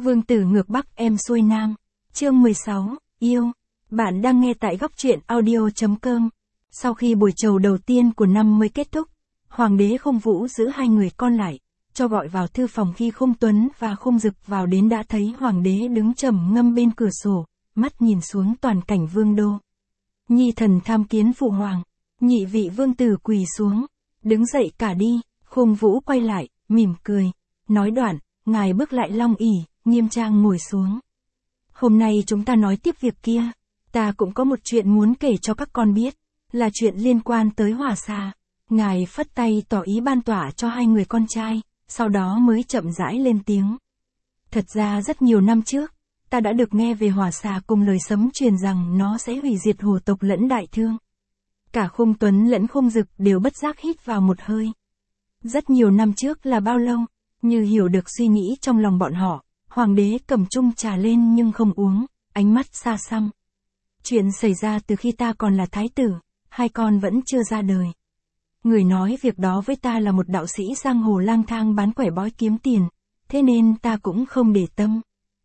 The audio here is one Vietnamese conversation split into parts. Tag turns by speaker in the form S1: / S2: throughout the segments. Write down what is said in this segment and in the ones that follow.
S1: Vương tử ngược Bắc em xuôi Nam. Chương 16, yêu. Bạn đang nghe tại góc truyện audio.com. Sau khi buổi chầu đầu tiên của năm mới kết thúc, Hoàng đế Khung Vũ giữ hai người con lại, cho gọi vào thư phòng. Khi Khung Tuấn và Khung Dực vào đến đã thấy Hoàng đế đứng trầm ngâm bên cửa sổ, mắt nhìn xuống toàn cảnh vương đô. Nhi thần tham kiến phụ hoàng. Nhị vị vương tử quỳ xuống, đứng dậy cả đi. Khung Vũ quay lại, mỉm cười, nói đoạn, ngài bước lại long ỷ, nghiêm trang ngồi xuống. Hôm nay chúng ta nói tiếp việc kia. Ta cũng có một chuyện muốn kể cho các con biết, là chuyện liên quan tới Hỏa Xà. Ngài phất tay tỏ ý ban tỏa cho hai người con trai, sau đó mới chậm rãi lên tiếng. Thật ra rất nhiều năm trước, ta đã được nghe về Hỏa Xà cùng lời sấm truyền rằng nó sẽ hủy diệt hồ tộc lẫn Đại Thương. Cả Khung Tuấn lẫn Khung Dực đều bất giác hít vào một hơi. Rất nhiều năm trước là bao lâu? Như hiểu được suy nghĩ trong lòng bọn họ, Hoàng đế cầm chung trà lên nhưng không uống, ánh mắt xa xăm. Chuyện xảy ra từ khi ta còn là thái tử, hai con vẫn chưa ra đời. Người nói việc đó với ta là một đạo sĩ giang hồ lang thang bán quẻ bói kiếm tiền, thế nên ta cũng không để tâm.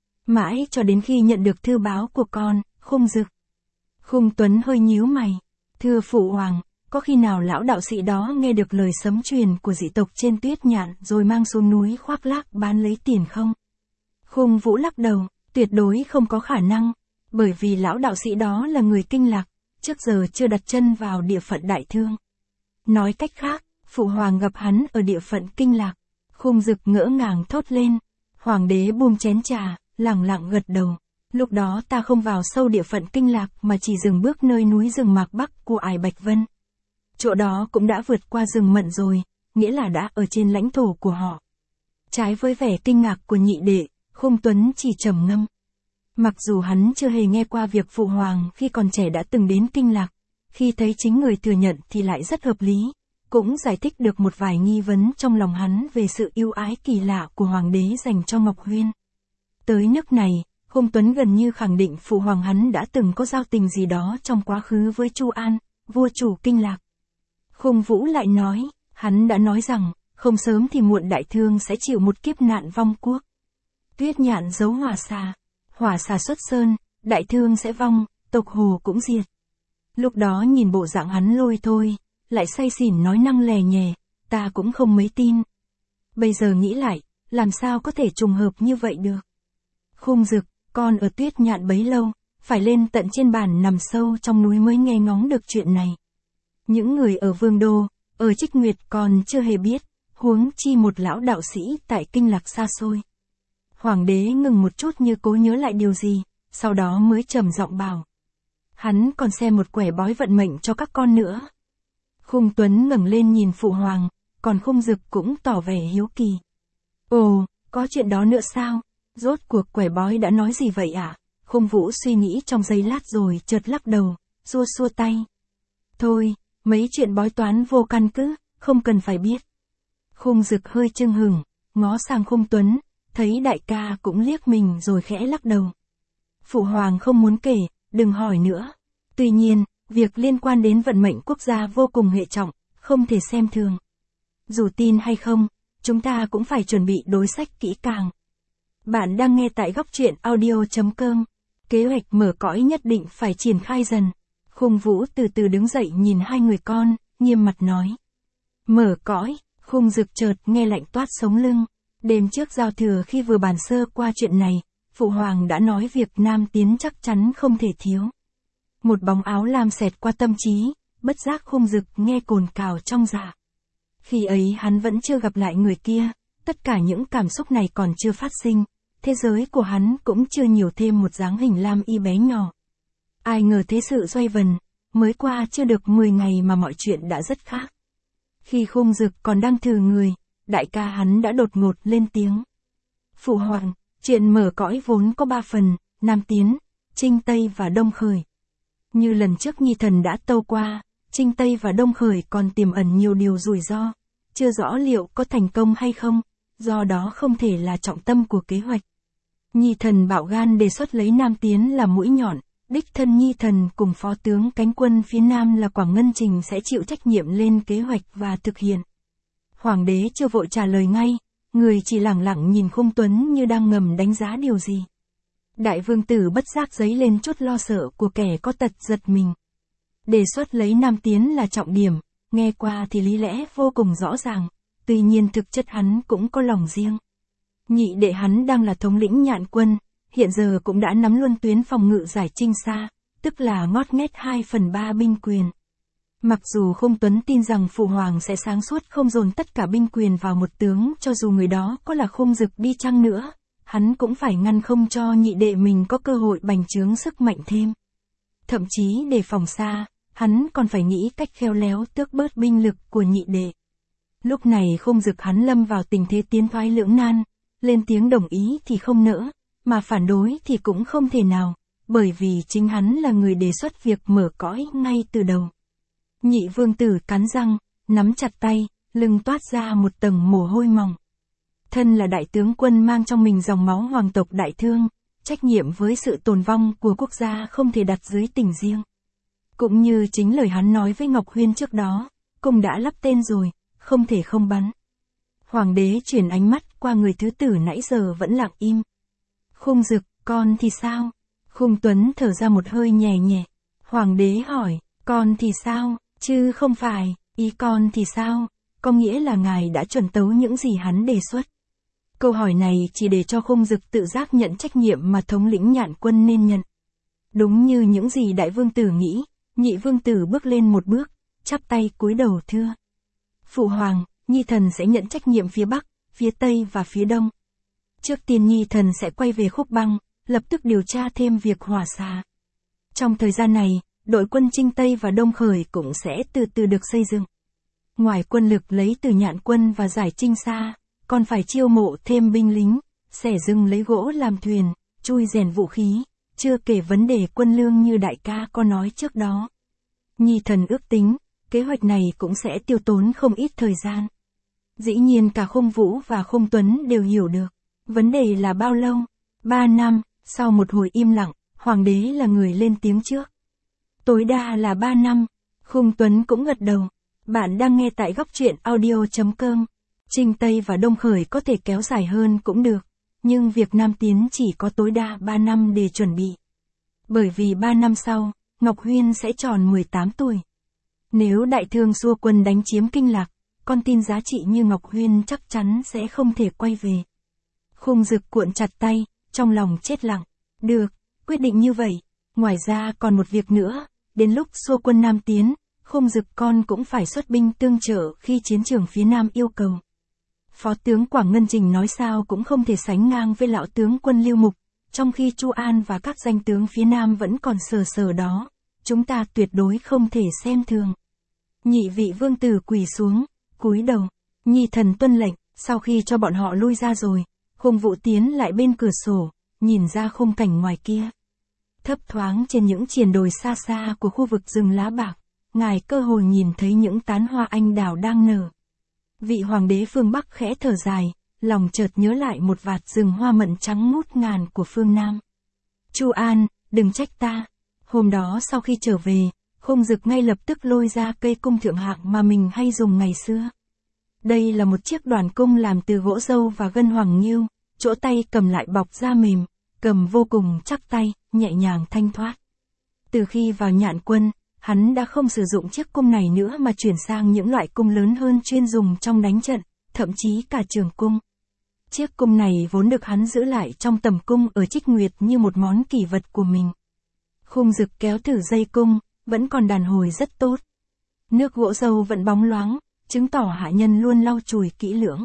S1: Mãi cho đến khi nhận được thư báo của con, Khung Dực. Khung Tuấn hơi nhíu mày. Thưa phụ hoàng, có khi nào lão đạo sĩ đó nghe được lời sấm truyền của dị tộc trên Tuyết Nhạn rồi mang xuống núi khoác lác bán lấy tiền không? Khung Vũ lắc đầu, tuyệt đối không có khả năng, bởi vì lão đạo sĩ đó là người Kinh Lạc, trước giờ chưa đặt chân vào địa phận Đại Thương. Nói cách khác, phụ hoàng gặp hắn ở địa phận Kinh Lạc. Khung Dực ngỡ ngàng thốt lên. Hoàng đế buông chén trà, lẳng lặng gật đầu. Lúc đó ta không vào sâu địa phận Kinh Lạc mà chỉ dừng bước nơi núi rừng Mạc Bắc của Ải Bạch Vân. Chỗ đó cũng đã vượt qua rừng Mận rồi, nghĩa là đã ở trên lãnh thổ của họ. Trái với vẻ kinh ngạc của nhị đệ, Khung Tuấn chỉ trầm ngâm. Mặc dù hắn chưa hề nghe qua việc phụ hoàng khi còn trẻ đã từng đến Kinh Lạc, khi thấy chính người thừa nhận thì lại rất hợp lý, cũng giải thích được một vài nghi vấn trong lòng hắn về sự yêu ái kỳ lạ của hoàng đế dành cho Ngọc Huyên. Tới nước này, Khung Tuấn gần như khẳng định phụ hoàng hắn đã từng có giao tình gì đó trong quá khứ với Chu An, vua chủ Kinh Lạc. Khung Vũ lại nói, hắn đã nói rằng, không sớm thì muộn Đại Thương sẽ chịu một kiếp nạn vong quốc. Tuyết Nhạn giấu Hỏa Xà xuất sơn, Đại Thương sẽ vong, tộc Hồ cũng diệt. Lúc đó nhìn bộ dạng hắn lôi thôi, lại say xỉn nói năng lè nhè, ta cũng không mấy tin. Bây giờ nghĩ lại, làm sao có thể trùng hợp như vậy được? Khung Dực, con ở Tuyết Nhạn bấy lâu, phải lên tận trên bản nằm sâu trong núi mới nghe ngóng được chuyện này. Những người ở Vương Đô, ở Trích Nguyệt còn chưa hề biết, huống chi một lão đạo sĩ tại Kinh Lạc xa xôi. Hoàng đế ngừng một chút như cố nhớ lại điều gì, sau đó mới trầm giọng bảo. Hắn còn xem một quẻ bói vận mệnh cho các con nữa. Khung Tuấn ngẩng lên nhìn phụ hoàng, còn Khung Dực cũng tỏ vẻ hiếu kỳ. Ồ, có chuyện đó nữa sao? Rốt cuộc quẻ bói đã nói gì vậy ạ? Khung Vũ suy nghĩ trong giây lát rồi chợt lắc đầu, xua xua tay. Thôi, mấy chuyện bói toán vô căn cứ, không cần phải biết. Khung Dực hơi chưng hửng, ngó sang Khung Tuấn, thấy đại ca cũng liếc mình rồi khẽ lắc đầu. Phụ hoàng không muốn kể, đừng hỏi nữa. Tuy nhiên, việc liên quan đến vận mệnh quốc gia vô cùng hệ trọng, không thể xem thường. Dù tin hay không, chúng ta cũng phải chuẩn bị đối sách kỹ càng. Bạn đang nghe tại góc truyện audio.com. Kế hoạch mở cõi nhất định phải triển khai dần. Khung Vũ từ từ đứng dậy nhìn hai người con, nghiêm mặt nói. Mở cõi, Khung Dực chợt nghe lạnh toát sống lưng. Đêm trước giao thừa khi vừa bàn sơ qua chuyện này, phụ hoàng đã nói việc Nam tiến chắc chắn không thể thiếu. Một bóng áo lam xẹt qua tâm trí, bất giác Khung Dực nghe cồn cào trong dạ. Khi ấy hắn vẫn chưa gặp lại người kia, tất cả những cảm xúc này còn chưa phát sinh, thế giới của hắn cũng chưa nhiều thêm một dáng hình lam y bé nhỏ. Ai ngờ thế sự xoay vần, mới qua chưa được 10 ngày mà mọi chuyện đã rất khác. Khi Khung Dực còn đang thừ người, đại ca hắn đã đột ngột lên tiếng. Phụ hoàng, chuyện mở cõi vốn có 3 phần, Nam Tiến, Trinh Tây và Đông Khởi. Như lần trước Nhi thần đã tâu qua, Trinh Tây và Đông Khởi còn tiềm ẩn nhiều điều rủi ro, chưa rõ liệu có thành công hay không, do đó không thể là trọng tâm của kế hoạch. Nhi thần bạo gan đề xuất lấy Nam Tiến làm mũi nhọn, đích thân Nhi thần cùng phó tướng cánh quân phía Nam là Quảng Ngân Trình sẽ chịu trách nhiệm lên kế hoạch và thực hiện. Hoàng đế chưa vội trả lời ngay, người chỉ lẳng lặng nhìn Khung Tuấn như đang ngầm đánh giá điều gì. Đại vương tử bất giác dấy lên chút lo sợ của kẻ có tật giật mình. Đề xuất lấy Nam Tiến là trọng điểm, nghe qua thì lý lẽ vô cùng rõ ràng, tuy nhiên thực chất hắn cũng có lòng riêng. Nhị đệ hắn đang là thống lĩnh Nhạn quân, hiện giờ cũng đã nắm luôn tuyến phòng ngự giải Trinh Sa, tức là ngót nghét 2/3 binh quyền. Mặc dù Khung Tuấn tin rằng Phụ Hoàng sẽ sáng suốt không dồn tất cả binh quyền vào một tướng cho dù người đó có là Khung Dực đi chăng nữa, hắn cũng phải ngăn không cho nhị đệ mình có cơ hội bành trướng sức mạnh thêm. Thậm chí để phòng xa, hắn còn phải nghĩ cách khéo léo tước bớt binh lực của nhị đệ. Lúc này Khung Dực hắn lâm vào tình thế tiến thoái lưỡng nan, lên tiếng đồng ý thì không nỡ, mà phản đối thì cũng không thể nào, bởi vì chính hắn là người đề xuất việc mở cõi ngay từ đầu. Nhị vương tử cắn răng, nắm chặt tay, lưng toát ra một tầng mồ hôi mỏng. Thân là đại tướng quân mang trong mình dòng máu hoàng tộc Đại Thương, trách nhiệm với sự tồn vong của quốc gia không thể đặt dưới tình riêng. Cũng như chính lời hắn nói với Ngọc Huyên trước đó, cung đã lắp tên rồi, không thể không bắn. Hoàng đế chuyển ánh mắt qua người thứ tử nãy giờ vẫn lặng im. Khung Dực, con thì sao? Khung Tuấn thở ra một hơi nhẹ nhẹ. Hoàng đế hỏi, con thì sao? Chứ không phải, ý con thì sao? Có nghĩa là ngài đã chuẩn tấu những gì hắn đề xuất. Câu hỏi này chỉ để cho Khung Dực tự giác nhận trách nhiệm mà thống lĩnh Nhạn quân nên nhận. Đúng như những gì đại vương tử nghĩ, nhị vương tử bước lên một bước, chắp tay cúi đầu thưa. Phụ hoàng, nhi thần sẽ nhận trách nhiệm phía Bắc, phía Tây và phía Đông. Trước tiên nhi thần sẽ quay về Khúc Băng, lập tức điều tra thêm việc hỏa xà. Trong thời gian này, đội quân Trinh Tây và Đông Khởi cũng sẽ từ từ được xây dựng. Ngoài quân lực lấy từ Nhạn quân và giải Trinh Sa, còn phải chiêu mộ thêm binh lính, xẻ rừng lấy gỗ làm thuyền, chui rèn vũ khí, chưa kể vấn đề quân lương như đại ca có nói trước đó. Nhi thần ước tính, kế hoạch này cũng sẽ tiêu tốn không ít thời gian. Dĩ nhiên cả Khung Vũ và Khung Tuấn đều hiểu được. Vấn đề là bao lâu? 3 năm, sau một hồi im lặng, hoàng đế là người lên tiếng trước. Tối đa là 3 năm, Khung Tuấn cũng gật đầu. Bạn đang nghe tại góc truyện audio.com. Trinh Tây và Đông Khởi có thể kéo dài hơn cũng được, nhưng việc Nam Tiến chỉ có tối đa 3 năm để chuẩn bị. Bởi vì 3 năm sau, Ngọc Huyên sẽ tròn 18 tuổi. Nếu Đại Thương xua quân đánh chiếm Kinh Lạc, con tin giá trị như Ngọc Huyên chắc chắn sẽ không thể quay về. Khung Dực cuộn chặt tay, trong lòng chết lặng. Được, quyết định như vậy. Ngoài ra còn một việc nữa, đến lúc xua quân Nam Tiến, Khung Dực con cũng phải xuất binh tương trợ khi chiến trường phía Nam yêu cầu. Phó tướng Quảng Ngân Trình nói sao cũng không thể sánh ngang với lão tướng quân Lưu Mục, trong khi Chu An và các danh tướng phía Nam vẫn còn sờ sờ đó, chúng ta tuyệt đối không thể xem thường. Nhị vị vương tử quỳ xuống, cúi đầu, nhi thần tuân lệnh. Sau khi cho bọn họ lui ra rồi, Khung Vũ tiến lại bên cửa sổ, nhìn ra khung cảnh ngoài kia. Thấp thoáng trên những triền đồi xa xa của khu vực rừng lá bạc, ngài cơ hồ nhìn thấy những tán hoa anh đào đang nở. Vị hoàng đế phương Bắc khẽ thở dài, lòng chợt nhớ lại một vạt rừng hoa mận trắng ngút ngàn của phương Nam. Chu An, đừng trách ta. Hôm đó sau khi trở về, Khung Dực ngay lập tức lôi ra cây cung thượng hạng mà mình hay dùng ngày xưa. Đây là một chiếc đoàn cung làm từ gỗ dâu và gân hoàng nghiêu, chỗ tay cầm lại bọc da mềm, cầm vô cùng chắc tay, nhẹ nhàng thanh thoát. Từ khi vào Nhạn quân, hắn đã không sử dụng chiếc cung này nữa mà chuyển sang những loại cung lớn hơn chuyên dùng trong đánh trận, thậm chí cả trường cung. Chiếc cung này vốn được hắn giữ lại trong tầm cung ở Trích Nguyệt như một món kỷ vật của mình. Khung Dực kéo thử dây cung, vẫn còn đàn hồi rất tốt. Nước gỗ dâu vẫn bóng loáng, chứng tỏ hạ nhân luôn lau chùi kỹ lưỡng.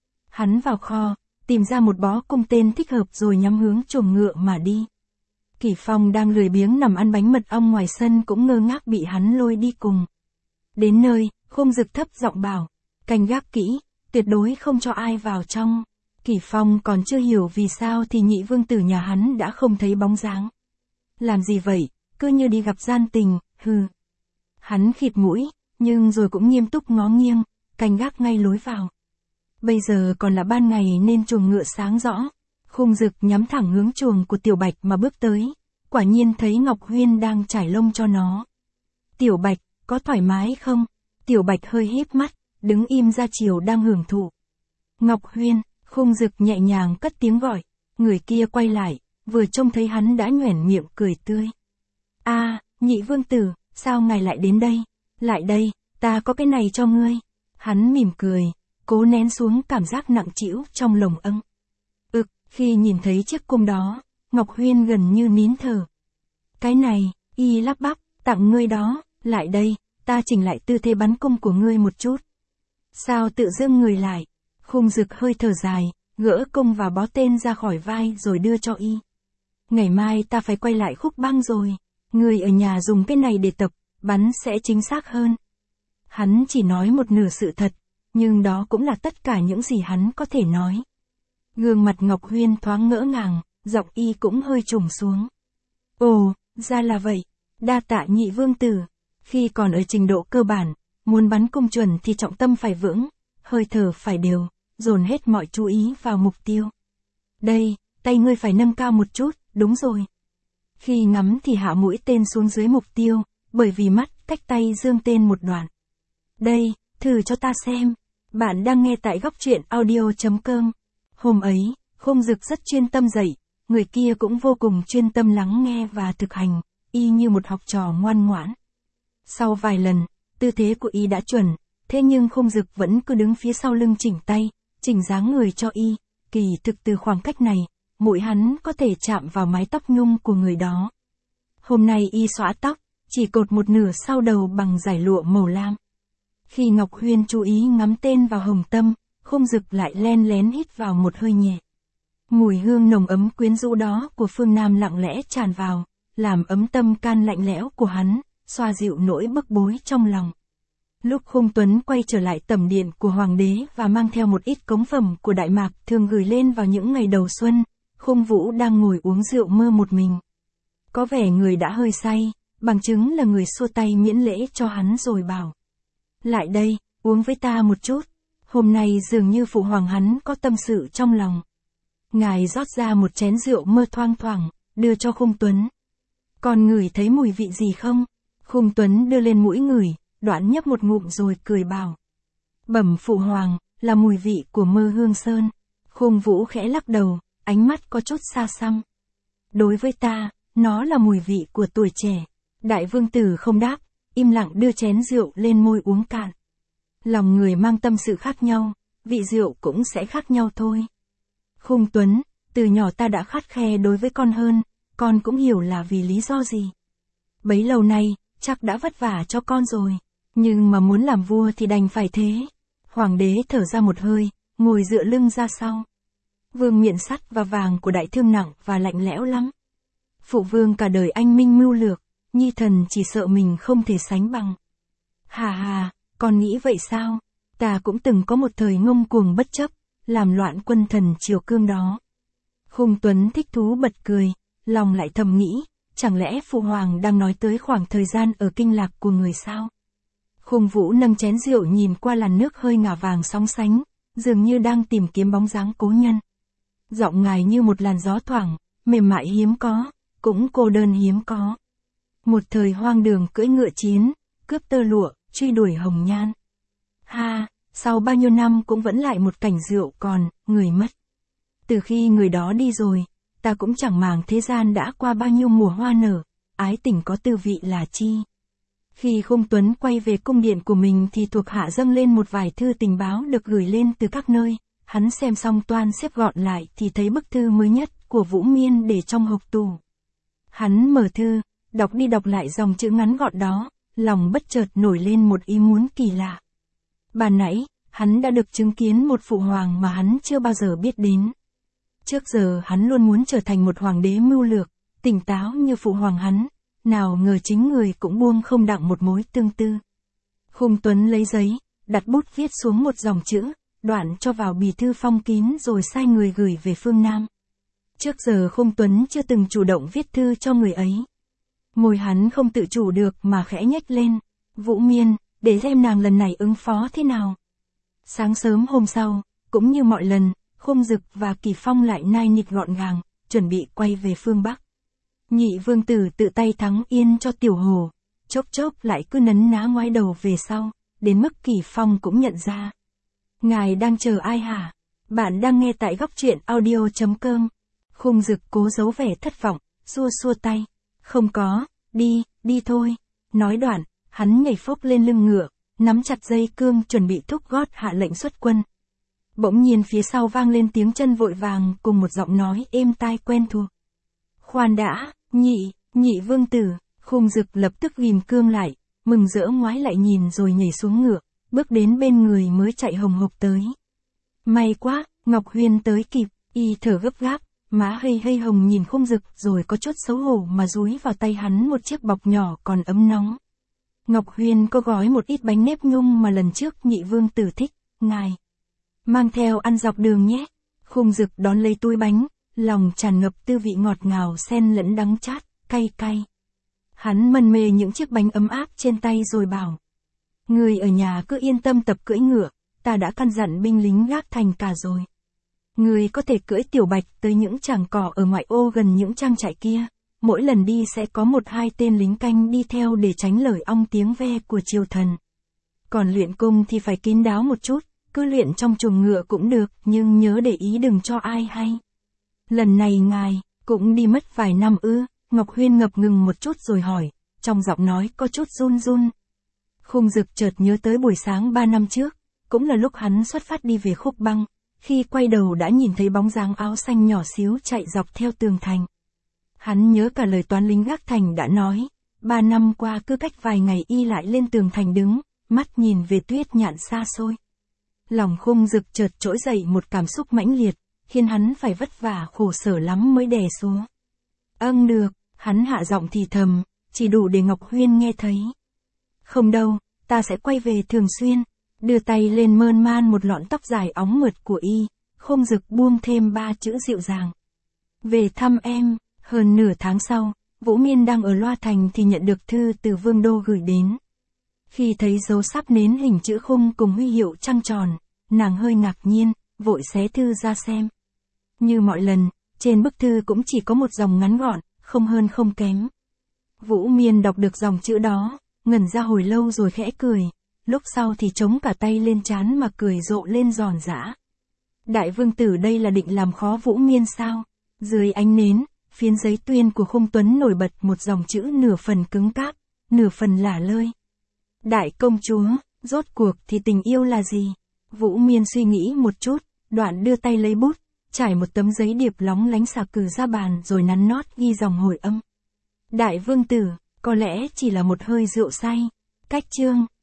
S1: Hắn vào kho, tìm ra một bó cung tên thích hợp rồi nhắm hướng chuồng ngựa mà đi. Kỷ Phong đang lười biếng nằm ăn bánh mật ong ngoài sân cũng ngơ ngác bị hắn lôi đi cùng. Đến nơi, Khung Dực thấp giọng bảo, canh gác kỹ, tuyệt đối không cho ai vào trong. Kỷ Phong còn chưa hiểu vì sao thì nhị vương tử nhà hắn đã không thấy bóng dáng. Làm gì vậy, cứ như đi gặp gian tình, hừ. Hắn khịt mũi, nhưng rồi cũng nghiêm túc ngó nghiêng, canh gác ngay lối vào. Bây giờ còn là ban ngày nên chuồng ngựa sáng rõ. Khung Dực nhắm thẳng hướng chuồng của Tiểu Bạch mà bước tới, quả nhiên thấy Ngọc Huyên đang trải lông cho nó. Tiểu Bạch, có thoải mái không? Tiểu Bạch hơi híp mắt, đứng im ra chiều đang hưởng thụ. Ngọc Huyên, Khung Dực nhẹ nhàng cất tiếng gọi, người kia quay lại, vừa trông thấy hắn đã nhoẻn miệng cười tươi. Nhị vương tử, sao ngài lại đến đây? Lại đây, ta có cái này cho ngươi. Hắn mỉm cười, cố nén xuống cảm giác nặng trĩu trong lồng âng. Khi nhìn thấy chiếc cung đó, Ngọc Huyên gần như nín thở. Cái này, y lắp bắp, tặng ngươi đó, lại đây, ta chỉnh lại tư thế bắn cung của ngươi một chút. Sao tự dưng người lại? Khung Dực hơi thở dài, gỡ cung và bó tên ra khỏi vai rồi đưa cho y. Ngày mai ta phải quay lại Khúc Băng rồi, ngươi ở nhà dùng cái này để tập, bắn sẽ chính xác hơn. Hắn chỉ nói một nửa sự thật, nhưng đó cũng là tất cả những gì hắn có thể nói. Gương mặt Ngọc Huyên thoáng ngỡ ngàng, giọng y cũng hơi trùng xuống. Ồ, ra là vậy, đa tạ nhị vương tử. Khi còn ở trình độ cơ bản, muốn bắn cung chuẩn thì trọng tâm phải vững, hơi thở phải đều, dồn hết mọi chú ý vào mục tiêu. Đây, tay ngươi phải nâng cao một chút, đúng rồi. Khi ngắm thì hạ mũi tên xuống dưới mục tiêu, bởi vì mắt cách tay dương tên một đoạn. Đây, thử cho ta xem. Bạn đang nghe tại góc truyện audio.com. Hôm ấy, Khung Dực rất chuyên tâm dạy, người kia cũng vô cùng chuyên tâm lắng nghe và thực hành, y như một học trò ngoan ngoãn. Sau vài lần, tư thế của y đã chuẩn, thế nhưng Khung Dực vẫn cứ đứng phía sau lưng chỉnh tay, chỉnh dáng người cho y, kỳ thực từ khoảng cách này, mũi hắn có thể chạm vào mái tóc nhung của người đó. Hôm nay y xõa tóc, chỉ cột một nửa sau đầu bằng dải lụa màu lam. Khi Ngọc Huyên chú ý ngắm tên vào hồng tâm, Khung Dực lại len lén hít vào một hơi nhẹ. Mùi hương nồng ấm quyến rũ đó của phương Nam lặng lẽ tràn vào, làm ấm tâm can lạnh lẽo của hắn, xoa dịu nỗi bức bối trong lòng. Lúc Khung Tuấn quay trở lại tẩm điện của Hoàng đế và mang theo một ít cống phẩm của Đại Mạc thường gửi lên vào những ngày đầu xuân, Khung Vũ đang ngồi uống rượu mơ một mình. Có vẻ người đã hơi say, bằng chứng là người xua tay miễn lễ cho hắn rồi bảo. Lại đây, uống với ta một chút. Hôm nay dường như phụ hoàng hắn có tâm sự trong lòng. Ngài rót ra một chén rượu mơ thoang thoảng, đưa cho Khung Tuấn. Còn ngửi thấy mùi vị gì không? Khung Tuấn đưa lên mũi ngửi, đoạn nhấp một ngụm rồi cười bảo. Bẩm phụ hoàng, là mùi vị của Mơ Hương Sơn. Khung Vũ khẽ lắc đầu, ánh mắt có chút xa xăm. Đối với ta, nó là mùi vị của tuổi trẻ. Đại vương tử không đáp, im lặng đưa chén rượu lên môi uống cạn. Lòng người mang tâm sự khác nhau, vị rượu cũng sẽ khác nhau thôi. Khung Tuấn, từ nhỏ ta đã khắt khe đối với con hơn, con cũng hiểu là vì lý do gì. Bấy lâu nay, chắc đã vất vả cho con rồi, nhưng mà muốn làm vua thì đành phải thế. Hoàng đế thở ra một hơi, ngồi dựa lưng ra sau. Vương miện sắt và vàng của đại thương nặng và lạnh lẽo lắm. Phụ vương cả đời anh minh mưu lược, nhi thần chỉ sợ mình không thể sánh bằng. Hà, con nghĩ vậy sao? Ta cũng từng có một thời ngông cuồng bất chấp, làm loạn quân thần triều cương đó. Khung Tuấn thích thú bật cười, lòng lại thầm nghĩ, chẳng lẽ phụ hoàng đang nói tới khoảng thời gian ở kinh lạc của người sao? Khung Vũ nâng chén rượu nhìn qua làn nước hơi ngả vàng sóng sánh, dường như đang tìm kiếm bóng dáng cố nhân. Giọng ngài như một làn gió thoảng, mềm mại hiếm có, cũng cô đơn hiếm có. Một thời hoang đường cưỡi ngựa chiến, cướp tơ lụa, truy đuổi hồng nhan. Sau bao nhiêu năm cũng vẫn lại một cảnh rượu còn, người mất. Từ khi người đó đi rồi, ta cũng chẳng màng thế gian đã qua bao nhiêu mùa hoa nở, ái tình có tư vị là chi. Khi Khung Tuấn quay về cung điện của mình thì thuộc hạ dâng lên một vài thư tình báo được gửi lên từ các nơi, hắn xem xong toan xếp gọn lại thì thấy bức thư mới nhất của Vũ Miên để trong hộc tủ. Hắn mở thư, đọc đi đọc lại dòng chữ ngắn gọn đó, lòng bất chợt nổi lên một ý muốn kỳ lạ. Ban nãy, hắn đã được chứng kiến một phụ hoàng mà hắn chưa bao giờ biết đến. Trước giờ hắn luôn muốn trở thành một hoàng đế mưu lược, tỉnh táo như phụ hoàng hắn, nào ngờ chính người cũng buông không đặng một mối tương tư. Khung Tuấn lấy giấy, đặt bút viết xuống một dòng chữ, đoạn cho vào bì thư phong kín rồi sai người gửi về phương Nam. Trước giờ Khung Tuấn chưa từng chủ động viết thư cho người ấy. Môi hắn không tự chủ được mà khẽ nhếch lên. Vũ Miên, để xem nàng lần này ứng phó thế nào. Sáng sớm hôm sau, cũng như mọi lần, Khung Dực và Kỳ Phong lại nai nịt gọn gàng, chuẩn bị quay về phương Bắc. Nhị vương tử tự tay thắng yên cho Tiểu Hồ, chốc chốc lại cứ nấn ná ngoái đầu về sau, đến mức Kỳ Phong cũng nhận ra. Ngài đang chờ ai hả? Bạn đang nghe tại góc truyện audio.com. Khung Dực cố giấu vẻ thất vọng, xua xua tay. Không có, đi thôi. Nói đoạn, hắn nhảy phốc lên lưng ngựa, nắm chặt dây cương chuẩn bị thúc gót hạ lệnh xuất quân. Bỗng nhiên phía sau vang lên tiếng chân vội vàng cùng một giọng nói êm tai quen thuộc. Khoan đã, nhị vương tử. Khung Dực lập tức ghim cương lại, mừng rỡ ngoái lại nhìn rồi nhảy xuống ngựa, bước đến bên người mới chạy hồng hộc tới. May quá, Ngọc Huyên tới kịp, y thở gấp gáp, má hây hồng nhìn Khung Dực rồi có chút xấu hổ mà dúi vào tay hắn một chiếc bọc nhỏ còn ấm nóng. Ngọc Huyên có gói một ít bánh nếp nhung mà lần trước nhị vương tử thích, ngài mang theo ăn dọc đường nhé. Khung Dực đón lấy túi bánh, lòng tràn ngập tư vị ngọt ngào xen lẫn đắng chát, cay cay. Hắn mân mê những chiếc bánh ấm áp trên tay rồi bảo. Người ở nhà cứ yên tâm tập cưỡi ngựa, ta đã căn dặn binh lính gác thành cả rồi. Người có thể cưỡi Tiểu Bạch tới những tràng cỏ ở ngoại ô gần những trang trại kia, mỗi lần đi sẽ có 1-2 tên lính canh đi theo để tránh lời ong tiếng ve của triều thần. Còn luyện cung thì phải kín đáo một chút, cứ luyện trong chuồng ngựa cũng được, nhưng nhớ để ý đừng cho ai hay. Lần này ngài cũng đi mất vài năm ư? Ngọc Huyên ngập ngừng một chút rồi hỏi, trong giọng nói có chút run run. Khung Dực chợt nhớ tới buổi sáng 3 năm trước, cũng là lúc hắn xuất phát đi về Khúc Băng, khi quay đầu đã nhìn thấy bóng dáng áo xanh nhỏ xíu chạy dọc theo tường thành. Hắn nhớ cả lời toán lính gác thành đã nói, 3 năm qua cứ cách vài ngày y lại lên tường thành đứng, mắt nhìn về tuyết nhạn xa xôi. Lòng Khung Dực chợt trỗi dậy một cảm xúc mãnh liệt, khiến hắn phải vất vả khổ sở lắm mới đè xuống. Được, hắn hạ giọng thì thầm, chỉ đủ để Ngọc Huyên nghe thấy. Không đâu, ta sẽ quay về thường xuyên. Đưa tay lên mơn man một lọn tóc dài óng mượt của y, Khung Dực buông thêm 3 chữ dịu dàng. Về thăm em. Hơn nửa tháng sau, Vũ Miên đang ở Loa Thành thì nhận được thư từ Vương Đô gửi đến. Khi thấy dấu sáp nến hình chữ khung cùng huy hiệu trăng tròn, nàng hơi ngạc nhiên, vội xé thư ra xem. Như mọi lần, trên bức thư cũng chỉ có một dòng ngắn gọn, không hơn không kém. Vũ Miên đọc được dòng chữ đó, ngẩn ra hồi lâu rồi khẽ cười, lúc sau thì chống cả tay lên trán mà cười rộ lên giòn giã. Đại vương tử đây là định làm khó Vũ Miên sao? Dưới ánh nến, phiến giấy tuyên của Khung Tuấn nổi bật một dòng chữ nửa phần cứng cáp, nửa phần lả lơi. Đại công chúa, rốt cuộc thì tình yêu là gì? Vũ Miên suy nghĩ một chút, đoạn đưa tay lấy bút, trải một tấm giấy điệp lóng lánh xà cừ ra bàn rồi nắn nót ghi dòng hồi âm. Đại vương tử, có lẽ chỉ là một hơi rượu say. Cách chương